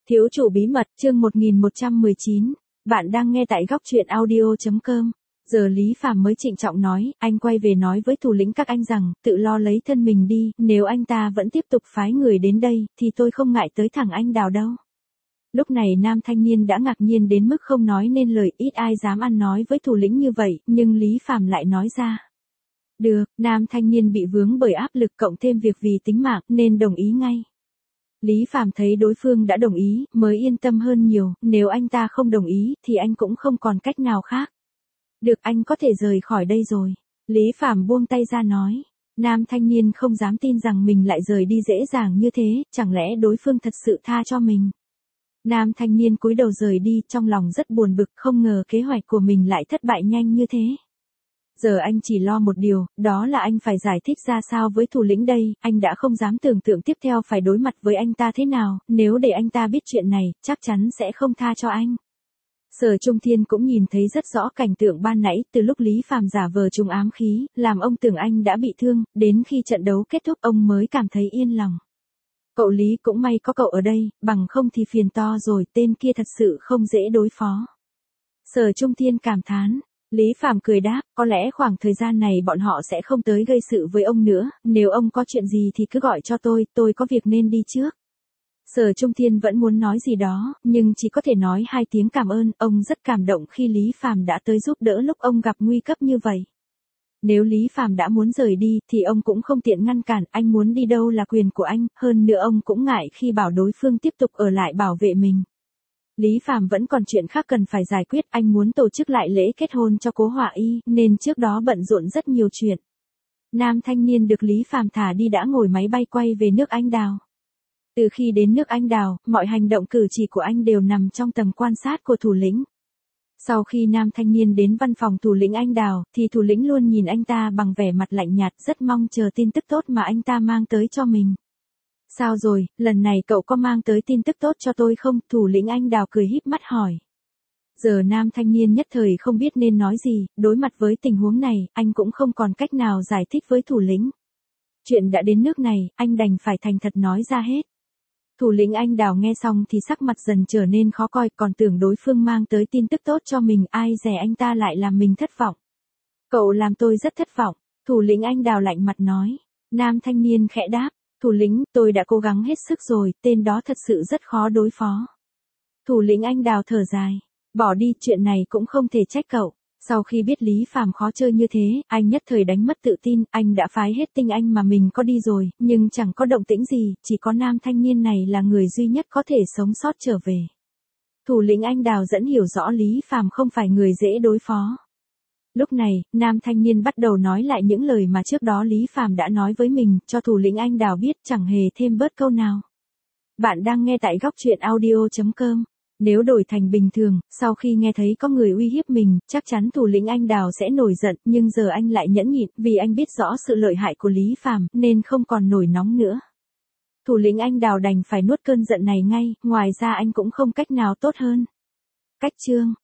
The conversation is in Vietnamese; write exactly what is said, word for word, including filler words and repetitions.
Thiếu chủ bí mật, chương một nghìn một trăm mười chín. Bạn đang nghe tại góc truyện audio chấm com. Giờ Lý Phàm mới trịnh trọng nói, anh quay về nói với thủ lĩnh các anh rằng, tự lo lấy thân mình đi, nếu anh ta vẫn tiếp tục phái người đến đây, thì tôi không ngại tới thẳng anh Đào đâu. Lúc này nam thanh niên đã ngạc nhiên đến mức không nói nên lời, ít ai dám ăn nói với thủ lĩnh như vậy, nhưng Lý Phàm lại nói ra. Được, nam thanh niên bị vướng bởi áp lực cộng thêm việc vì tính mạng nên đồng ý ngay. Lý Phàm thấy đối phương đã đồng ý, mới yên tâm hơn nhiều, nếu anh ta không đồng ý, thì anh cũng không còn cách nào khác. Được, anh có thể rời khỏi đây rồi. Lý Phàm buông tay ra nói. Nam thanh niên không dám tin rằng mình lại rời đi dễ dàng như thế, chẳng lẽ đối phương thật sự tha cho mình. Nam thanh niên cúi đầu rời đi, trong lòng rất buồn bực, không ngờ kế hoạch của mình lại thất bại nhanh như thế. Giờ anh chỉ lo một điều, đó là anh phải giải thích ra sao với thủ lĩnh đây, anh đã không dám tưởng tượng tiếp theo phải đối mặt với anh ta thế nào, nếu để anh ta biết chuyện này, chắc chắn sẽ không tha cho anh. Sở Trung Thiên cũng nhìn thấy rất rõ cảnh tượng ban nãy, từ lúc Lý Phàm giả vờ trúng ám khí, làm ông tưởng anh đã bị thương, đến khi trận đấu kết thúc ông mới cảm thấy yên lòng. Cậu Lý cũng may có cậu ở đây, bằng không thì phiền to rồi, tên kia thật sự không dễ đối phó. Sở Trung Thiên cảm thán. Lý Phàm cười đáp, có lẽ khoảng thời gian này bọn họ sẽ không tới gây sự với ông nữa, nếu ông có chuyện gì thì cứ gọi cho tôi, tôi có việc nên đi trước. Sở Trung Thiên vẫn muốn nói gì đó, nhưng chỉ có thể nói hai tiếng cảm ơn, ông rất cảm động khi Lý Phàm đã tới giúp đỡ lúc ông gặp nguy cấp như vậy. Nếu Lý Phàm đã muốn rời đi, thì ông cũng không tiện ngăn cản, anh muốn đi đâu là quyền của anh, hơn nữa ông cũng ngại khi bảo đối phương tiếp tục ở lại bảo vệ mình. Lý Phàm vẫn còn chuyện khác cần phải giải quyết, anh muốn tổ chức lại lễ kết hôn cho Cố Họa Y, nên trước đó bận rộn rất nhiều chuyện. Nam thanh niên được Lý Phàm thả đi đã ngồi máy bay quay về nước Anh Đào. Từ khi đến nước Anh Đào, mọi hành động cử chỉ của anh đều nằm trong tầm quan sát của thủ lĩnh. Sau khi nam thanh niên đến văn phòng thủ lĩnh Anh Đào, thì thủ lĩnh luôn nhìn anh ta bằng vẻ mặt lạnh nhạt, rất mong chờ tin tức tốt mà anh ta mang tới cho mình. Sao rồi, lần này cậu có mang tới tin tức tốt cho tôi không? Thủ lĩnh Anh Đào cười híp mắt hỏi. Giờ nam thanh niên nhất thời không biết nên nói gì, đối mặt với tình huống này, anh cũng không còn cách nào giải thích với thủ lĩnh. Chuyện đã đến nước này, anh đành phải thành thật nói ra hết. Thủ lĩnh Anh Đào nghe xong thì sắc mặt dần trở nên khó coi, còn tưởng đối phương mang tới tin tức tốt cho mình, ai dè anh ta lại làm mình thất vọng. Cậu làm tôi rất thất vọng, thủ lĩnh Anh Đào lạnh mặt nói. Nam thanh niên khẽ đáp. Thủ lĩnh, tôi đã cố gắng hết sức rồi, tên đó thật sự rất khó đối phó. Thủ lĩnh Anh Đào thở dài. Bỏ đi, chuyện này cũng không thể trách cậu. Sau khi biết Lý Phàm khó chơi như thế, anh nhất thời đánh mất tự tin, anh đã phái hết tinh anh mà mình có đi rồi, nhưng chẳng có động tĩnh gì, chỉ có nam thanh niên này là người duy nhất có thể sống sót trở về. Thủ lĩnh Anh Đào dẫn hiểu rõ Lý Phàm không phải người dễ đối phó. Lúc này, nam thanh niên bắt đầu nói lại những lời mà trước đó Lý Phàm đã nói với mình, cho thủ lĩnh Anh Đào biết, chẳng hề thêm bớt câu nào. Bạn đang nghe tại góc truyện audio chấm com. Nếu đổi thành bình thường, sau khi nghe thấy có người uy hiếp mình, chắc chắn thủ lĩnh Anh Đào sẽ nổi giận, nhưng giờ anh lại nhẫn nhịn, vì anh biết rõ sự lợi hại của Lý Phàm, nên không còn nổi nóng nữa. Thủ lĩnh Anh Đào đành phải nuốt cơn giận này ngay, ngoài ra anh cũng không cách nào tốt hơn. Cách chương